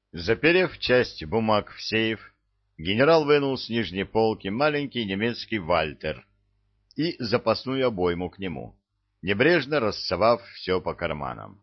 Заперев часть бумаг в сейф, генерал вынул с нижней полки маленький немецкий вальтер и запасную обойму к нему, небрежно рассовав все по карманам.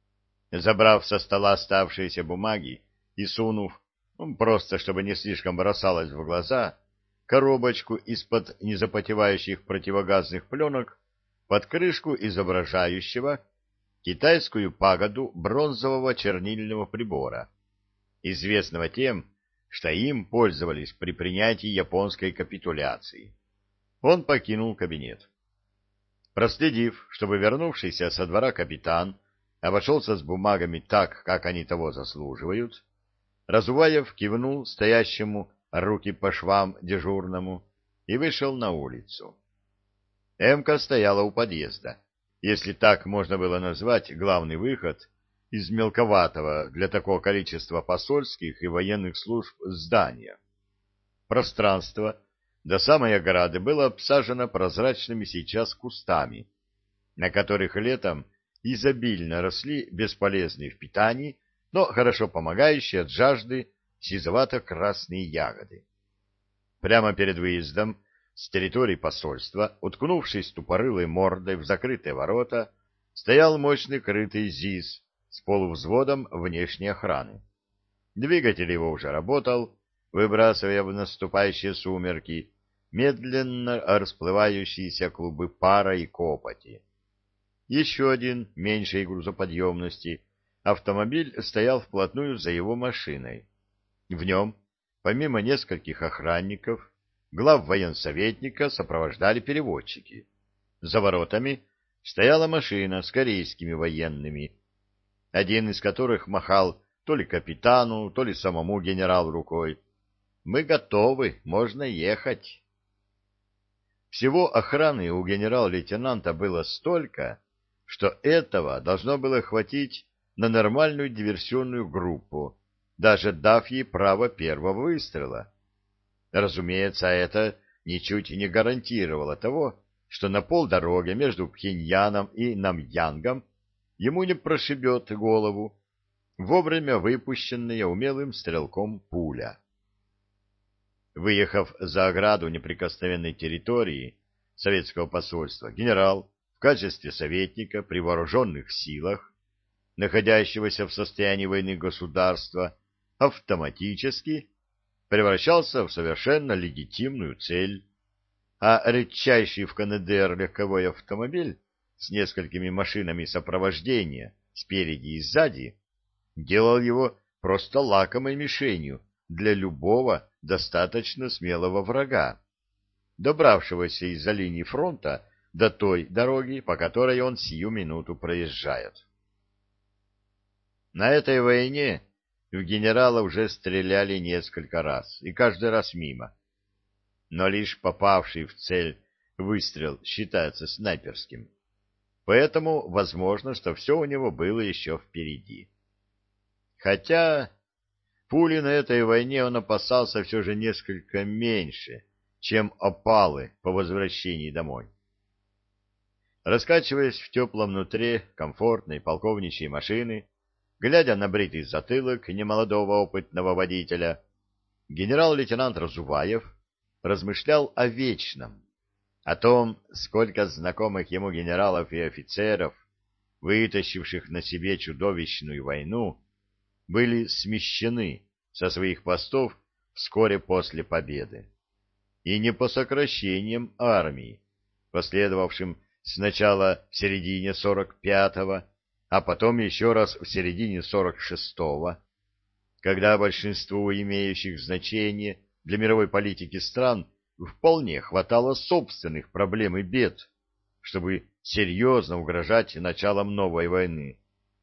Забрав со стола оставшиеся бумаги и сунув, просто чтобы не слишком бросалось в глаза, коробочку из-под незапотевающих противогазных пленок под крышку изображающего китайскую пагоду бронзового чернильного прибора, известного тем, что им пользовались при принятии японской капитуляции. Он покинул кабинет. Проследив, чтобы вернувшийся со двора капитан обошелся с бумагами так, как они того заслуживают, Разуваев кивнул стоящему руки по швам дежурному и вышел на улицу. Эмка стояла у подъезда, если так можно было назвать главный выход из мелковатого для такого количества посольских и военных служб здания. Пространство до самой ограды было обсажено прозрачными сейчас кустами, на которых летом изобильно росли бесполезные в питании, но хорошо помогающие от жажды сизовато-красные ягоды. Прямо перед выездом с территории посольства, уткнувшись тупорылой мордой в закрытые ворота, стоял мощный крытый ЗИС с полувзводом внешней охраны. Двигатель его уже работал, выбрасывая в наступающие сумерки медленно расплывающиеся клубы пара и копоти. Еще один, меньшей грузоподъемности, автомобиль стоял вплотную за его машиной. В нем, помимо нескольких охранников, главвоенсоветника сопровождали переводчики. За воротами стояла машина с корейскими военными, один из которых махал то ли капитану, то ли самому генералу рукой. «Мы готовы, можно ехать». Всего охраны у генерал-лейтенанта было столько, что этого должно было хватить на нормальную диверсионную группу, даже дав ей право первого выстрела. Разумеется, это ничуть не гарантировало того, что на полдороге между Пхеньяном и Намьянгом ему не прошибет голову вовремя выпущенная умелым стрелком пуля. Выехав за ограду неприкосновенной территории советского посольства, генерал в качестве советника при вооруженных силах, находящегося в состоянии войны государства, автоматически превращался в совершенно легитимную цель, а редчайший в КНДР легковой автомобиль с несколькими машинами сопровождения спереди и сзади делал его просто лакомой мишенью для любого достаточно смелого врага, добравшегося из-за линии фронта до той дороги, по которой он сию минуту проезжает. На этой войне в генерала уже стреляли несколько раз, и каждый раз мимо. Но лишь попавший в цель выстрел считается снайперским. Поэтому возможно, что все у него было еще впереди. Хотя пули на этой войне он опасался все же несколько меньше, чем опалы по возвращении домой. Раскачиваясь в теплом нутре комфортной полковничьей машины, глядя на бритый затылок немолодого опытного водителя, генерал-лейтенант Разуваев размышлял о вечном, о том, сколько знакомых ему генералов и офицеров, вытащивших на себе чудовищную войну, были смещены со своих постов вскоре после победы. И не по сокращениям армии, последовавшим сначала в середине 45-го, а потом еще раз в середине 46-го, когда большинству имеющих значение для мировой политики стран вполне хватало собственных проблем и бед, чтобы серьезно угрожать началом новой войны.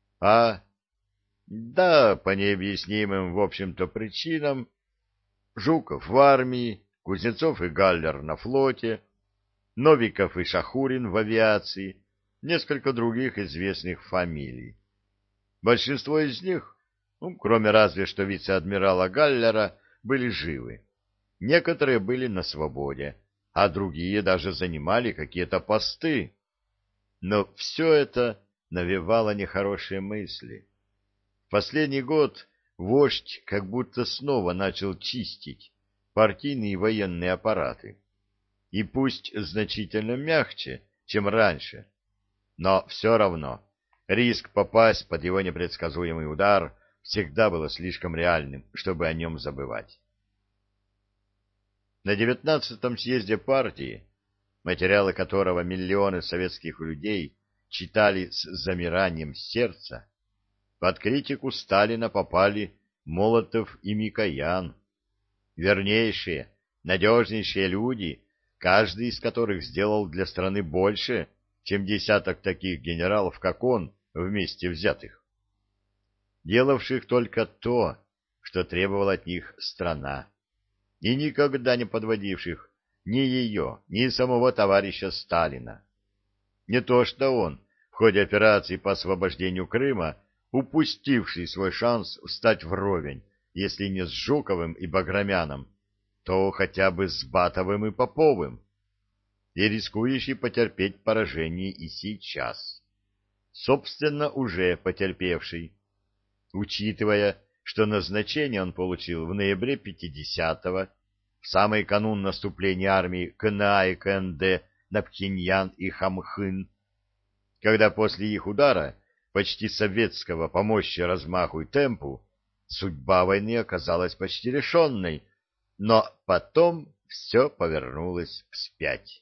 Да, по необъяснимым, в общем-то, причинам, Жуков в армии, Кузнецов и Галлер на флоте, Новиков и Шахурин в авиации, несколько других известных фамилий. Большинство из них, кроме разве что вице-адмирала Галлера, были живы. Некоторые были на свободе, а другие даже занимали какие-то посты. Но все это навевало нехорошие мысли. В последний год вождь как будто снова начал чистить партийные и военные аппараты. И пусть значительно мягче, чем раньше, но все равно риск попасть под его непредсказуемый удар всегда было слишком реальным, чтобы о нем забывать. На 19-м съезде партии, материалы которого миллионы советских людей читали с замиранием сердца, под критику Сталина попали Молотов и Микоян, вернейшие, надежнейшие люди, каждый из которых сделал для страны больше, чем десяток таких генералов, как он, вместе взятых, делавших только то, что требовала от них страна, и никогда не подводивших ни ее, ни самого товарища Сталина. Не то что он, в ходе операции по освобождению Крыма, упустивший свой шанс встать вровень, если не с Жуковым и Баграмяном, то хотя бы с Батовым и Поповым, и рискующий потерпеть поражение и сейчас. Собственно, уже потерпевший, учитывая, что назначение он получил в ноябре 50-го, в самый канун наступления армии КНА и КНД на Пхеньян и Хамхын, когда после их удара, почти советского по мощи, размаху и темпу, судьба войны оказалась почти решенной, но потом все повернулось вспять.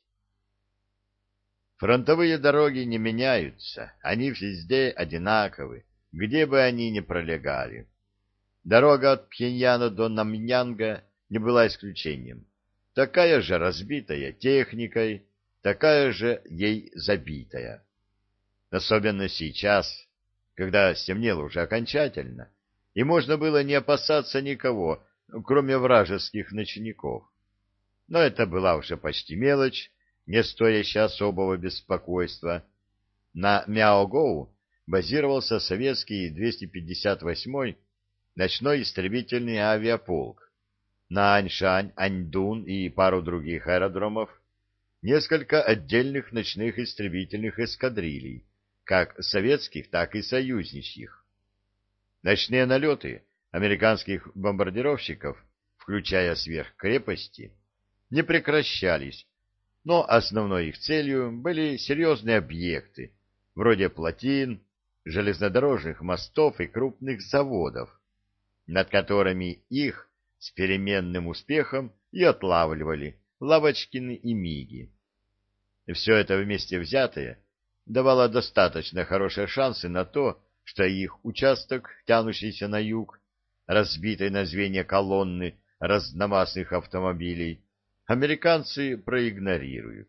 Фронтовые дороги не меняются, они везде одинаковы, где бы они ни пролегали. Дорога от Пхеньяна до Намьянга не была исключением. Такая же разбитая техникой, такая же ей забитая. Особенно сейчас, когда стемнело уже окончательно, и можно было не опасаться никого, кроме вражеских ночников. Но это была уже почти мелочь, не стоящая особого беспокойства. На Мяогоу базировался советский 258-й ночной истребительный авиаполк. На Аньшань, Аньдун и пару других аэродромов несколько отдельных ночных истребительных эскадрилей, как советских, так и союзничьих. Ночные налеты американских бомбардировщиков, включая сверхкрепости, не прекращались, но основной их целью были серьезные объекты, вроде плотин, железнодорожных мостов и крупных заводов, над которыми их с переменным успехом и отлавливали Лавочкины и Миги. Все это вместе взятое давало достаточно хорошие шансы на то, что их участок, тянущийся на юг, разбитой на звенья колонны разномастных автомобилей, американцы проигнорируют.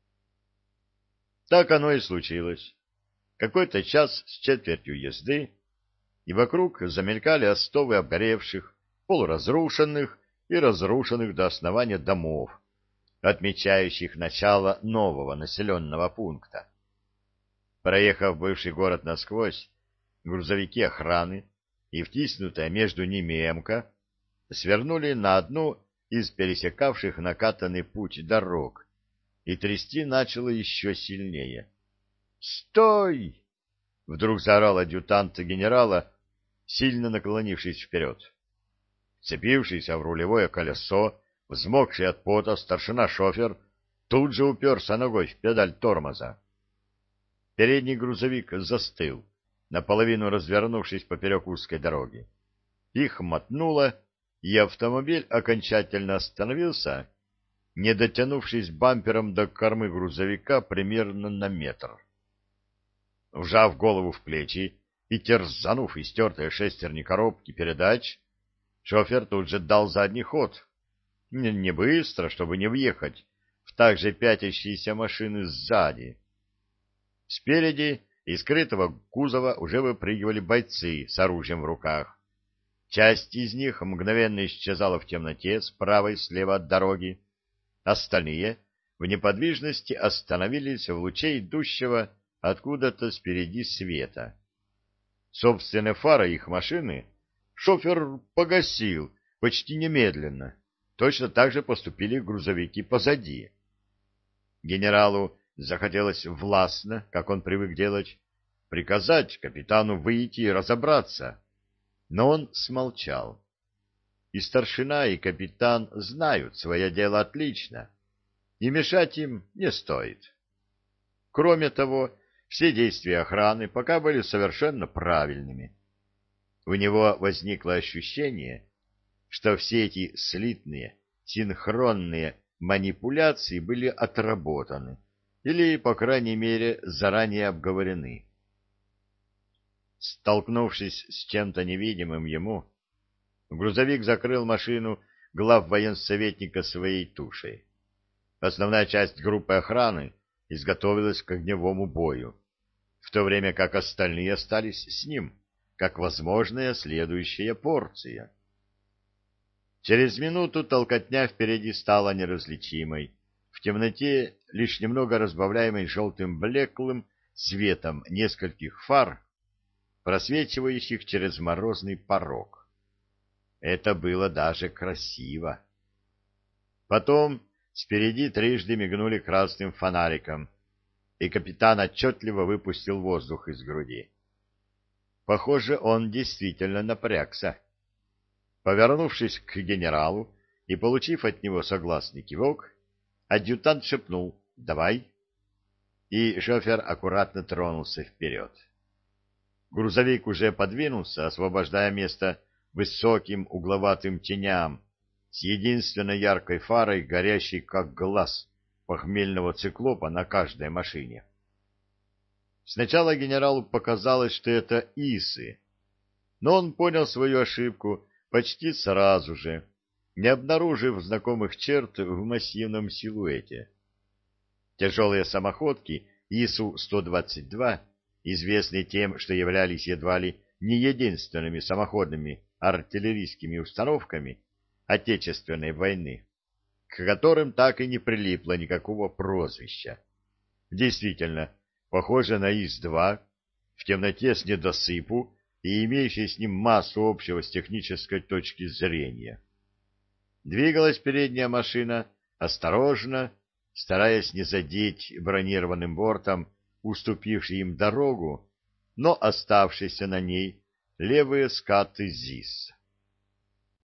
Так оно и случилось. Какой-то час с четвертью езды, и вокруг замелькали остовы обгоревших, полуразрушенных и разрушенных до основания домов, отмечающих начало нового населенного пункта. Проехав бывший город насквозь, грузовики охраны и втиснутая между ними эмка свернули на одну из пересекавших накатанный путь дорог, и трясти начало еще сильнее. «Стой!» — вдруг заорал адъютант генерала, сильно наклонившись вперед. Вцепившийся в рулевое колесо, взмокший от пота старшина-шофер тут же уперся ногой в педаль тормоза. Передний грузовик застыл, наполовину развернувшись поперек узкой дороги. Их мотнуло, и автомобиль окончательно остановился, не дотянувшись бампером до кормы грузовика примерно на метр. Вжав голову в плечи и терзанув истертые шестерни коробки передач, шофер тут же дал задний ход. Не быстро, чтобы не въехать в также пятящиеся машины сзади. Спереди из скрытого кузова уже выпрыгивали бойцы с оружием в руках. Часть из них мгновенно исчезала в темноте справа и слева от дороги. Остальные в неподвижности остановились в луче идущего откуда-то спереди света. Собственные фары их машины шофер погасил почти немедленно. Точно так же поступили грузовики позади. Генералу захотелось властно, как он привык делать, приказать капитану выйти и разобраться. Но он смолчал. И старшина, и капитан знают свое дело отлично, и мешать им не стоит. Кроме того, все действия охраны пока были совершенно правильными. У него возникло ощущение, что все эти слитные, синхронные манипуляции были отработаны или, по крайней мере, заранее обговорены. Столкнувшись с чем-то невидимым ему, грузовик закрыл машину главвоенсоветника своей тушей. Основная часть группы охраны изготовилась к огневому бою, в то время как остальные остались с ним, как возможная следующая порция. Через минуту толкотня впереди стала неразличимой, в темноте лишь немного разбавляемой желтым блеклым светом нескольких фар, просвечивающих через морозный порог. Это было даже красиво. Потом спереди трижды мигнули красным фонариком, и капитан отчетливо выпустил воздух из груди. Похоже, он действительно напрягся. Повернувшись к генералу и получив от него согласный кивок, адъютант шепнул «Давай!» и шофер аккуратно тронулся вперед. Грузовик уже подвинулся, освобождая место высоким угловатым теням с единственной яркой фарой, горящей как глаз похмельного циклопа на каждой машине. Сначала генералу показалось, что это исы, но он понял свою ошибку почти сразу же, не обнаружив знакомых черт в массивном силуэте. Тяжелые самоходки ИСУ-122, известные тем, что являлись едва ли не единственными самоходными артиллерийскими установками Отечественной войны, к которым так и не прилипло никакого прозвища. Действительно, похоже на ИС-2, в темноте с недосыпу и имеющий с ним массу общего с технической точки зрения. Двигалась передняя машина осторожно, стараясь не задеть бронированным бортом уступивший им дорогу, но оставшиеся на ней левые скаты ЗИС.